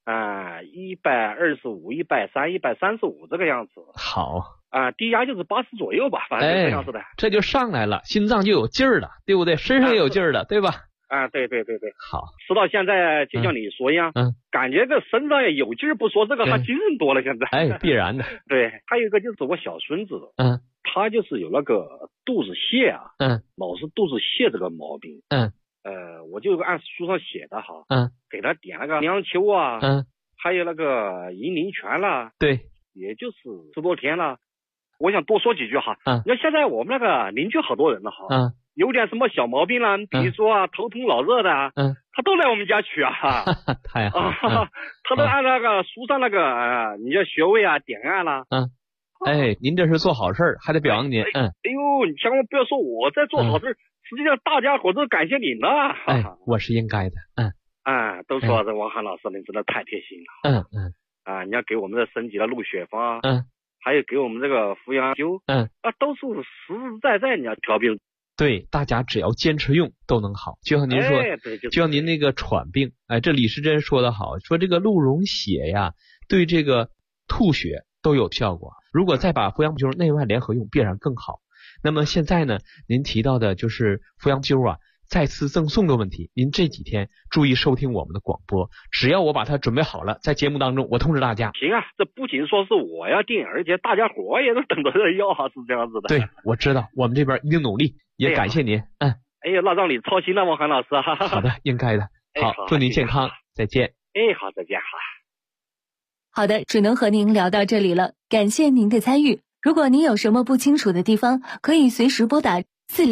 125、130、135这个样子。好。低压就是80左右吧，反正这样子的。 这就上来了，心脏就有劲儿了，对不对？身上也有劲儿了，对吧？ 对。 好， 吃到现在就像你说一样，感觉这身上也有劲儿，不说这个还精神多了。现在必然的。 对，还有一个就是我小孙子，他就是有那个肚子泻啊，老是肚子泻这个毛病。我就按书上写的哈，给他点那个梁丘啊，还有那个银铃泉啦， 对， 也就是10多天了。我想多说几句哈，你看现在我们那个邻居好多人了哈，有点什么小毛病啦，比如说头痛脑热的，他都来我们家取啊， 太好了， 他都按那个书上那个你叫穴位啊点按啦， 您这是做好事还得表扬您， 哎呦，你千万不要说我在做好事，实际上大家伙都感谢你呢， 我是应该的， 都说这王涵老师您真的太贴心了，你要给我们的身体的录血方，还有给我们这个扶阳灸，都是实实在在你要调病。 对，大家只要坚持用都能好。就像您说，就像您那个喘病，这李时珍说的好，说这个鹿茸血呀，对这个吐血都有效果。如果再把扶阳灸内外联合用，必然更好。那么现在呢，您提到的就是扶阳灸啊，再次赠送的问题，您这几天注意收听我们的广播，只要我把它准备好了，在节目当中我通知大家。 行啊，这不仅说是我要订，而且大家伙也都等着要啊，是这样子的。 对，我知道，我们这边一定努力，也感谢您。 哎呀，那让你操心了，王涵老师。 好的，应该的。好，祝您健康，再见。 好，再见。 好的，只能和您聊到这里了，感谢您的参与。如果您有什么不清楚的地方，可以随时拨打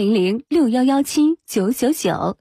400-6117-999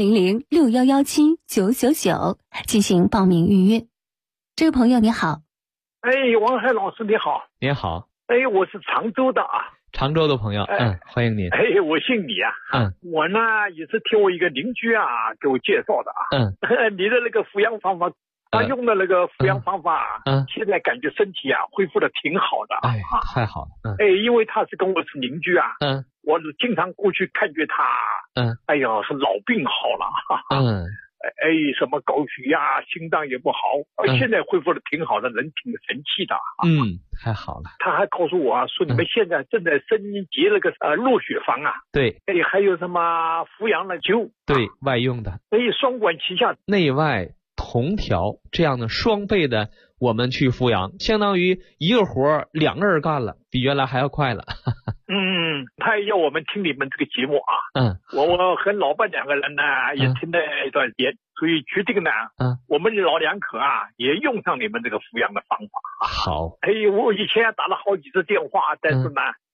400-6117-999进行报名预约。这位朋友你好。 王涵老师你好。 你好。 我是常州的啊。 常州的朋友，欢迎您。 我姓李啊。我呢也是听我一个邻居啊给我介绍的啊。你的那个扶阳方法，他用的那个扶阳方法，现在感觉身体啊恢复的挺好的。 太好了。 因为他是跟我是邻居啊。我经常过去看见他。哎呀，是老病好了。什么高血压、心脏也不好，现在恢复的挺好的，人挺神气的。 太好了。 他还告诉我说，你们现在正在升级那个落血方啊。 对。 还有什么扶阳的灸。 对，外用的。 双管齐下， 内外同调，这样的双倍的我们去扶阳，相当于一个活2个人干了，比原来还要快了。 他也要我们听你们这个节目啊。我和老伴2个人呢也听了一段时间，所以决定呢，我们老2口啊也用上你们这个扶阳的方法。 好。 我以前打了好几次电话，但是呢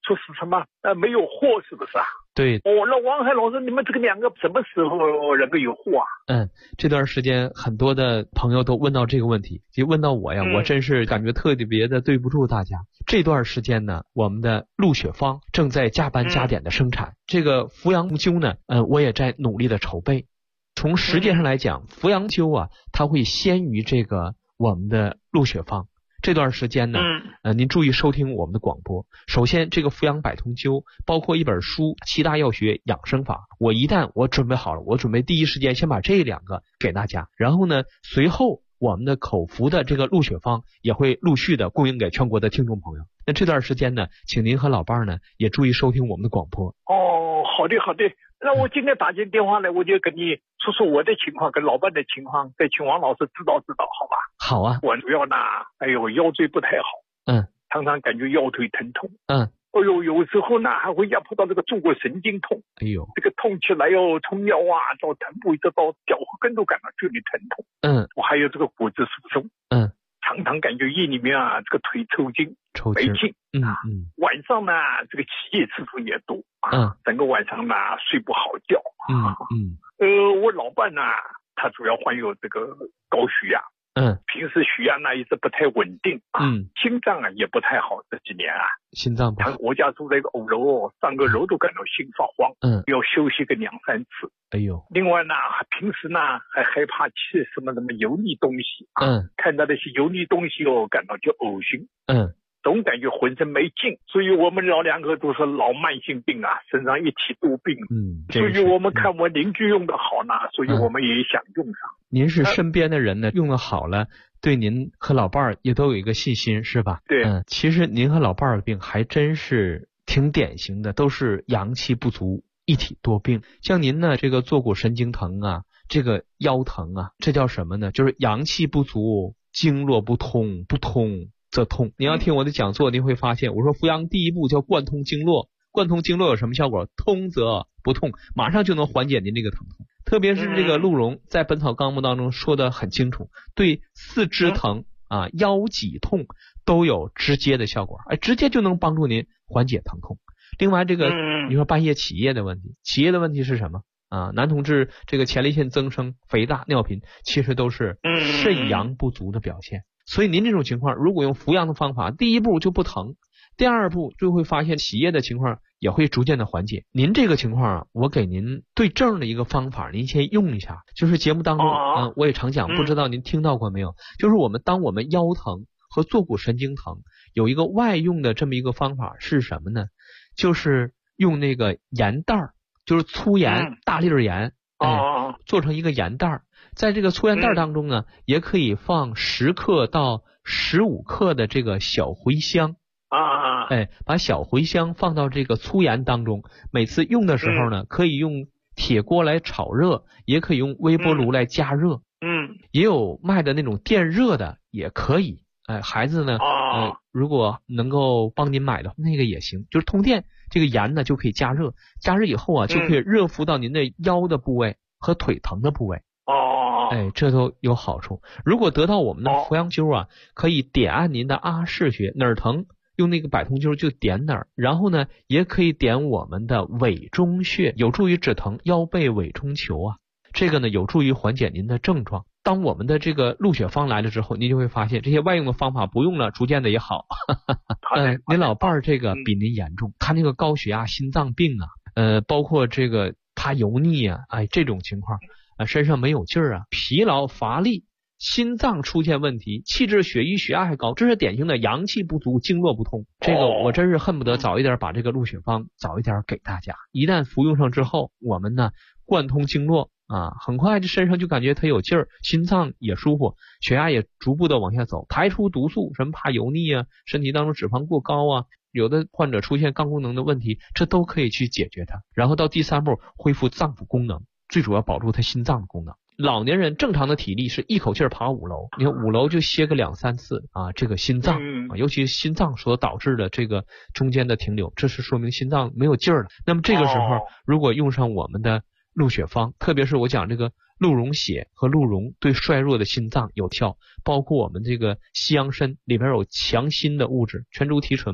说是什么没有货，是不是啊？ 对。 那王海老师，你们这个两个什么时候能够有货啊？ 这段时间很多的朋友都问到这个问题，就问到我呀，我真是感觉特别的对不住大家。这段时间呢，我们的鹿血芳正在加班加点的生产，这个扶阳灸呢，我也在努力的筹备。从时间上来讲，扶阳灸啊，它会先于这个我们的鹿血芳。这段时间呢，您注意收听我们的广播。首先，这个扶阳百通灸包括一本书《7大药学养生法》，我准备好了，我准备第一时间先把这两个给大家，然后呢，随后我们的口服的这个鹿血芳也会陆续的供应给全国的听众朋友。那这段时间呢，请您和老伴儿呢也注意收听我们的广播。 好的好的。那我今天打进电话来，我就跟你说说我的情况跟老伴的情况，再请王老师指导，好吧？ 好啊。 我主要呢，腰椎不太好，常常感觉腰腿疼痛，有时候呢还会压迫到这个坐骨神经痛，这个痛起来从腰啊到臀部一直到脚后跟都感到剧烈疼痛，我还有这个骨质疏松，常常感觉夜里面啊这个腿抽筋没劲，晚上呢这个起夜次数也多，整个晚上呢睡不好觉，我老伴呢他主要患有这个高血压，平时血压呢一直不太稳定，心脏啊也不太好，这几年啊心脏不好。 我家住在一个5楼，上个楼都感到心发慌，要休息个2-3次。另外呢，平时呢还害怕吃什么油腻东西，看到那些油腻东西感到就恶心，总感觉浑身没劲，所以我们老两个都是老慢性病啊，身上一体多病，所以我们看我邻居用的好呢，所以我们也想用上。 您是身边的人呢，用的好了，对您和老伴儿也都有一个信心，是吧？ 对， 其实您和老伴儿的病还真是挺典型的，都是阳气不足，一体多病。像您呢，这个坐骨神经疼啊，这个腰疼啊，这叫什么呢？就是阳气不足，经络不通，不通则痛。你要听我的讲座，您会发现我说扶阳第一步叫贯通经络，贯通经络有什么效果？通则不痛，马上就能缓解您这个疼痛。特别是这个鹿茸在本草纲目当中说的很清楚，对四肢疼腰脊痛都有直接的效果，直接就能帮助您缓解疼痛。另外这个你说半夜起夜的问题，起夜的问题是什么男同志这个前列腺增生、肥大、尿频，其实都是肾阳不足的表现。所以您这种情况如果用扶阳的方法，第一步就不疼，第二步就会发现起夜的情况也会逐渐的缓解。您这个情况我给您对症的一个方法，您先用一下。就是节目当中我也常讲，不知道您听到过没有，就是当我们腰疼和坐骨神经疼有一个外用的这么一个方法是什么呢？就是用那个盐袋儿，就是粗盐，大粒盐，做成一个盐袋儿，在这个粗盐袋当中呢，也可以放10克到15克的这个小茴香把小茴香放到这个粗盐当中，每次用的时候呢，可以用铁锅来炒热，也可以用微波炉来加热，也有卖的那种电热的也可以。孩子呢如果能够帮您买的那个也行，就是通电，这个盐呢就可以加热，加热以后就可以热敷到您的腰的部位和腿疼的部位。这都有好处。如果得到我们的扶阳灸可以点按您的阿是穴，哪儿疼用那个百通灸就点哪儿，然后呢也可以点我们的委中穴，有助于止疼，腰背委中求这个呢有助于缓解您的症状。当我们的这个鹿血芳来了之后，您就会发现这些外用的方法不用了，逐渐的也好。您老伴儿这个比您严重，他那个高血压、心脏病包括这个怕油腻这种情况身上没有劲儿疲劳乏力，心脏出现问题，气滞血瘀，血压还高，这是典型的阳气不足，经络不通。这个我真是恨不得早一点把这个鹿血芳早一点给大家。一旦服用上之后，我们呢贯通经络很快这身上就感觉它有劲儿，心脏也舒服，血压也逐步的往下走，排出毒素，什么怕油腻身体当中脂肪过高有的患者出现肝功能的问题，这都可以去解决它。然后到第3步恢复脏腑功能，最主要保住他心脏的功能。老年人正常的体力是一口气儿爬5楼，你看5楼就歇个2-3次这个心脏尤其是心脏所导致的这个中间的停留，这是说明心脏没有劲儿了。那么这个时候如果用上我们的鹿血芳，特别是我讲这个鹿茸血和鹿茸对衰弱的心脏有效，包括我们这个西洋参里边有强心的物质，全猪提醇嘛，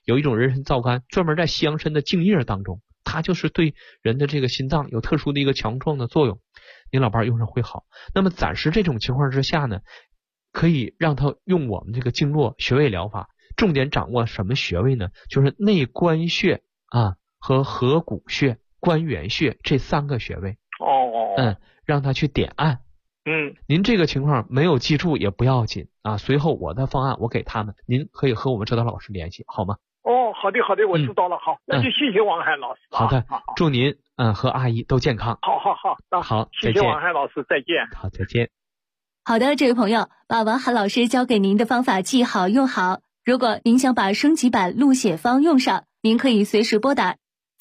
有一种人参皂苷专门在西洋参的茎叶当中，它就是对人的这个心脏有特殊的一个强壮的作用，您老伴用上会好。那么暂时这种情况之下呢，可以让他用我们这个经络穴位疗法，重点掌握什么穴位呢？就是内关穴啊和合谷穴、关元穴这3个穴位。让他去点按。您这个情况没有记住也不要紧啊，随后我的方案我给他们，您可以和我们指导老师联系，好吗？ 好的，我知道了。好，那就谢谢王海老师。 好的，祝您和阿姨都健康。 好，谢谢王海老师，再见。 好，再见。 好的，这位朋友，把王海老师教给您的方法记好用好。如果您想把升级版录写方用上，您可以随时拨打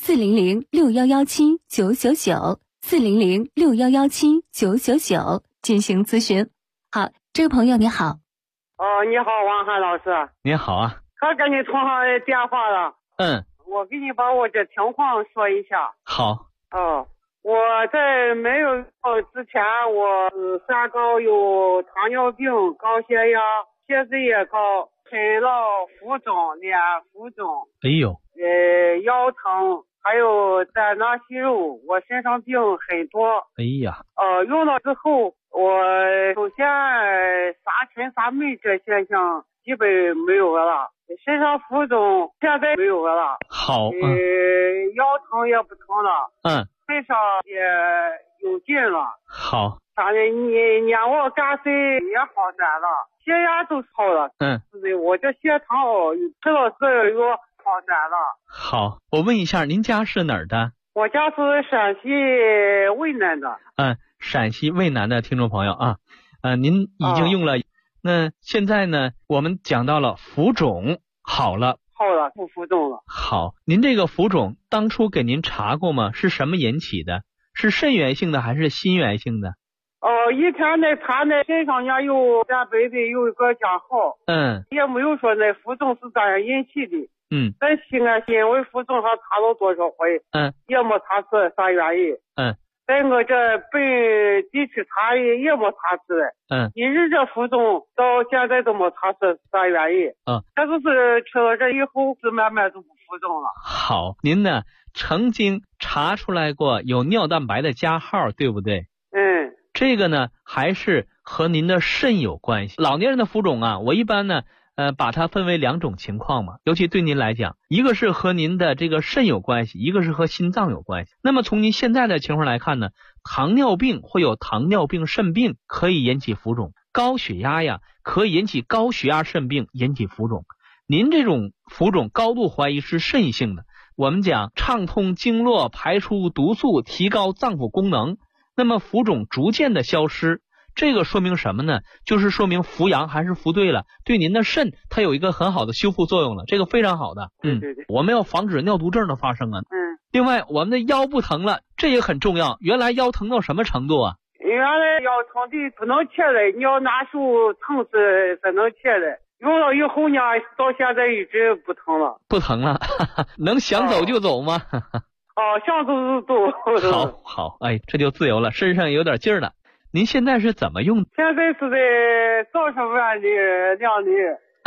400-6117-999，400-6117-999进行咨询。好，这位朋友你好。 你好，王涵老师。 您好啊。 刚跟你通上电话了。我给你把我这情况说一下。 好。 我在没有之前，我三高，有糖尿病、高血压、血脂也高，腿老浮肿、脸浮肿。 哎呦。 腰疼，还有胆囊息肉，我身上病很多。 哎呀。 用了之后，我首先啥沉啥闷这现象基本没有了，身上浮肿现在没有了。 好。 腰疼也不疼了。身上也有劲了。 好。 反正你眼窝干涩也好转了，血压都好了。我这血糖吃了这又好转了。 好，我问一下，您家是哪儿的？ 我家是陕西渭南的。 陕西渭南的听众朋友啊，您已经用了，那现在呢，我们讲到了浮肿好了， 不浮肿了。 好，您这个浮肿当初给您查过吗？是什么引起的？是肾源性的还是心源性的？ 以前那查那身上也有咱北北有一个讲号。也没有说那浮肿是咋样引起的。在西安心胃浮肿上查了多少回，也没查出啥原因。在我这本地区查也没查出来。一直这浮肿到现在都没查出啥原因。这就是吃了这以后是慢慢就不浮肿了。 好，您呢曾经查出来过有尿蛋白的加号，对不对？这个呢还是和您的肾有关系。老年人的浮肿啊，我一般呢把它分为2种情况嘛，尤其对您来讲，一个是和您的这个肾有关系，一个是和心脏有关系。那么从您现在的情况来看呢，糖尿病会有糖尿病肾病可以引起浮肿，高血压呀可以引起高血压肾病引起浮肿。您这种浮肿高度怀疑是肾性的，我们讲畅通经络，排出毒素，提高脏腑功能，那么浮肿逐渐的消失，这个说明什么呢？就是说明扶阳还是扶对了，对您的肾它有一个很好的修复作用了，这个非常好的。我们要防止尿毒症的发生啊。另外我们的腰不疼了，这也很重要。原来腰疼到什么程度啊？ 原来腰疼的不能起来，你要拿手疼是才能起来。用了以后呢，到现在一直不疼了。 不疼了，能想走就走吗？ 想走就走。 好，这就自由了，身上有点劲儿了。您现在是怎么用？ 现在是在早上2粒，2粒。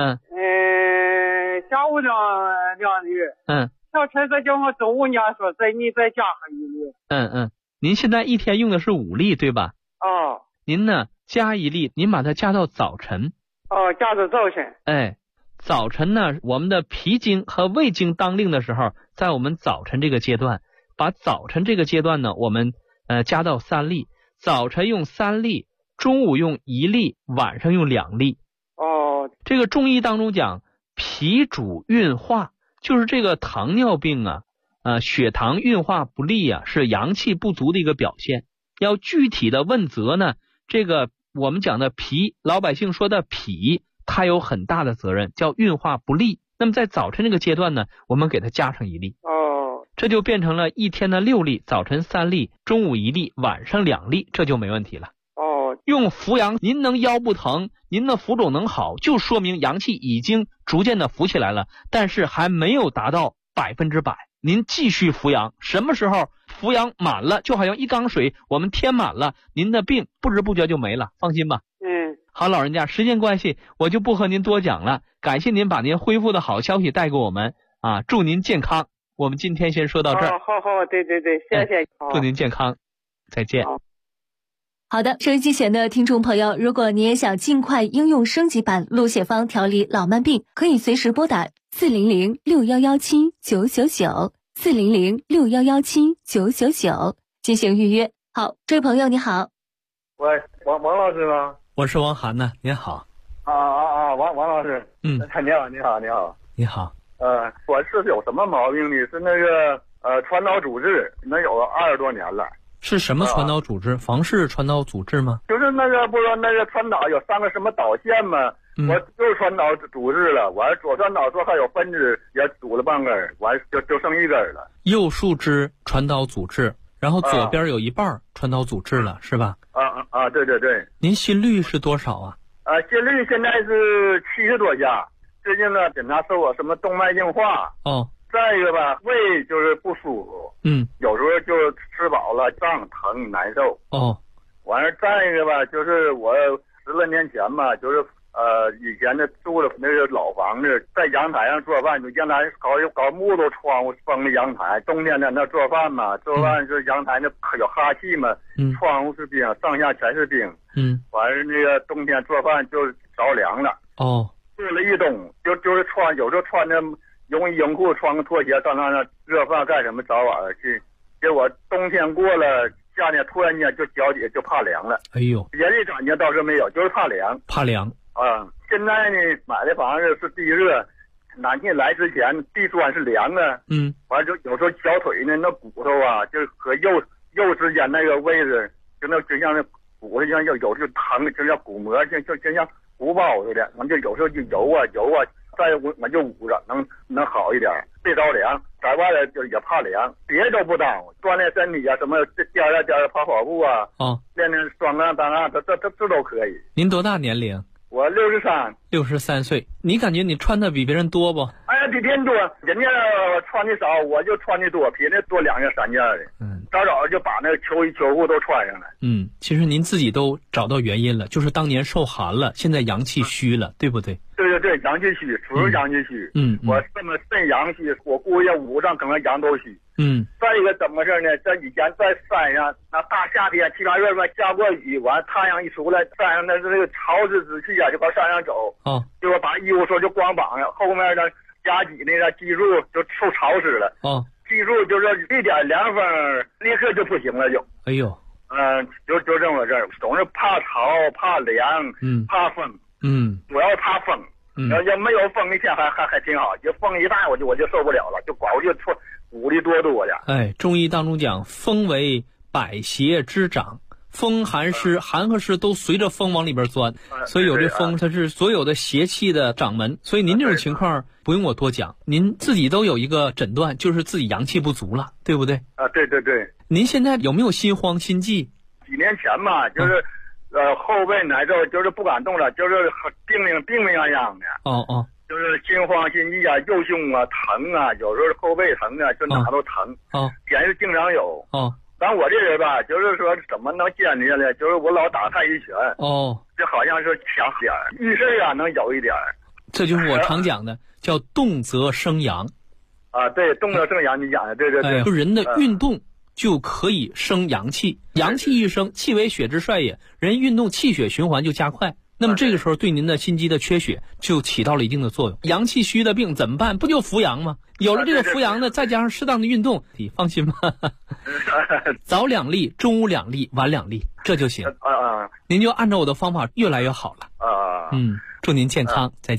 下午2粒。小陈子叫我中午呢说你再加上1粒。 您现在一天用的是5粒对吧？您呢加1粒，您把它加到早晨。 加到早晨。 早晨呢，我们的脾经和胃经当令的时候，在我们早晨这个阶段，把早晨这个阶段呢，我们加到3粒，早晨用3粒，中午用1粒，晚上用2粒。这个中医当中讲脾主运化，就是这个糖尿病啊，血糖运化不利啊，是阳气不足的一个表现。要具体的问责呢，这个我们讲的脾，老百姓说的脾，它有很大的责任，叫运化不利。那么在早晨这个阶段呢，我们给它加上1粒。这就变成了一天的6粒，早晨3粒，中午1粒，晚上2粒，这就没问题了。用扶阳，您能腰不疼，您的浮肿能好，就说明阳气已经逐渐的浮起来了，但是还没有达到100%。您继续扶阳，什么时候扶阳满了，就好像一缸水我们填满了，您的病不知不觉就没了，放心吧。好，老人家，时间关系我就不和您多讲了，感谢您把您恢复的好消息带给我们， 啊，祝您健康。我们今天先说到这儿。 好，对，谢谢。 祝您健康，再见。 好的，收音机前的听众朋友，如果你也想尽快应用升级版鹿血芳调理老慢病，可以随时拨打400-6117-999，400-6117-999进行预约。好，这位朋友你好。 喂，王老师吗？ 我是王涵呢，您好。 王老师。你好。我是有什么毛病呢？是那个传导阻滞，能有20多年了。 是什么传导阻滞？房室传导阻滞吗？ 就是那个不说那个传导有3个什么导线吗？我右传导阻滞了，完左传导说还有分支也堵了半根，完就剩1根了。 右树枝传导阻滞，然后左边有一半传导阻滞了，是吧？ 对。 您心率是多少啊？ 心率现在是70多下。最近呢，检查说我什么动脉硬化。再一个吧，胃就是不舒服。有时候就吃饱了胀疼难受。完了再一个吧，就是我10来年前吧，就是以前的住的那个老房子，在阳台上做饭，就阳台搞木头窗户封的阳台，冬天在那做饭嘛，做饭就阳台那有哈气嘛，窗户是冰，上下全是冰。完了那个冬天做饭就着凉了。做了一冬，就是有时候穿着绒衣硬裤，穿个拖鞋上那热饭干什么早晚去，结果冬天过了，夏天突然间就脚底就怕凉了。别的感觉倒是没有，就是怕凉。现在呢，买的房子是地热，暖气来之前地砖是凉的。完了就有时候小腿呢那骨头啊，就是和肉之间那个位置，就像那骨头像有时疼，就像骨膜，就像鼓包似的，完就有时候就游啊，再我就捂着，能好一点，别着凉。在外头就也怕凉，别的都不耽误，锻炼身体啊，什么颠跑步啊，练双杠单杠，这都可以。 您多大年龄？ 我 63岁。你感觉你穿的比别人多不？ 哎呀，比别人多，人家穿的少，我就穿的多，比人多2件3件的。早就把那个秋衣秋裤都穿上了。 其实您自己都找到原因了，就是当年受寒了，现在阳气虚了，对不对？ 对，阳气虚，属于阳气虚。我这么肾阳虚，我估计5脏可能阳都虚。再一个怎么回事呢？这以前在山上，那大夏天7、8月份下过雨，完太阳一出来，山上那个潮湿之气啊，就往山上走。结果把衣服说就光膀上，后面的夹脊那个脊柱就受潮湿了。脊柱就是一点凉风，立刻就不行了就。就这么回事，总是怕潮、怕凉、怕风。主要怕风。要没有风一天还挺好，就风一大我就受不了了，就管我就捂的多的。 中医当中讲，风为百邪之长，风寒湿，寒和湿都随着风往里边钻，所以有这风它是所有的邪气的掌门。所以您这种情况不用我多讲，您自己都有一个诊断，就是自己阳气不足了，对不对？ 对。 您现在有没有心慌心悸？ 几年前嘛，就是后背难受，就是不敢动了，就是病样的。就是心慌心悸啊，右胸啊疼啊，有时候后背疼啊，就哪都疼。也是经常有。但我这人吧，就是说怎么能坚持下来？就是我老打太极拳。就好像是强点遇事啊能有一点。 这就是我常讲的，叫动则生阳。 对，动则生阳，你讲的对。 就人的运动就可以生阳气，阳气一生，气为血之帅也。人运动，气血循环就加快。那么这个时候对您的心肌的缺血就起到了一定的作用。阳气虚的病怎么办？不就扶阳吗？有了这个扶阳的，再加上适当的运动，你放心吧。早2粒，中午2粒，晚2粒，这就行。您就按照我的方法越来越好了。祝您健康，再见。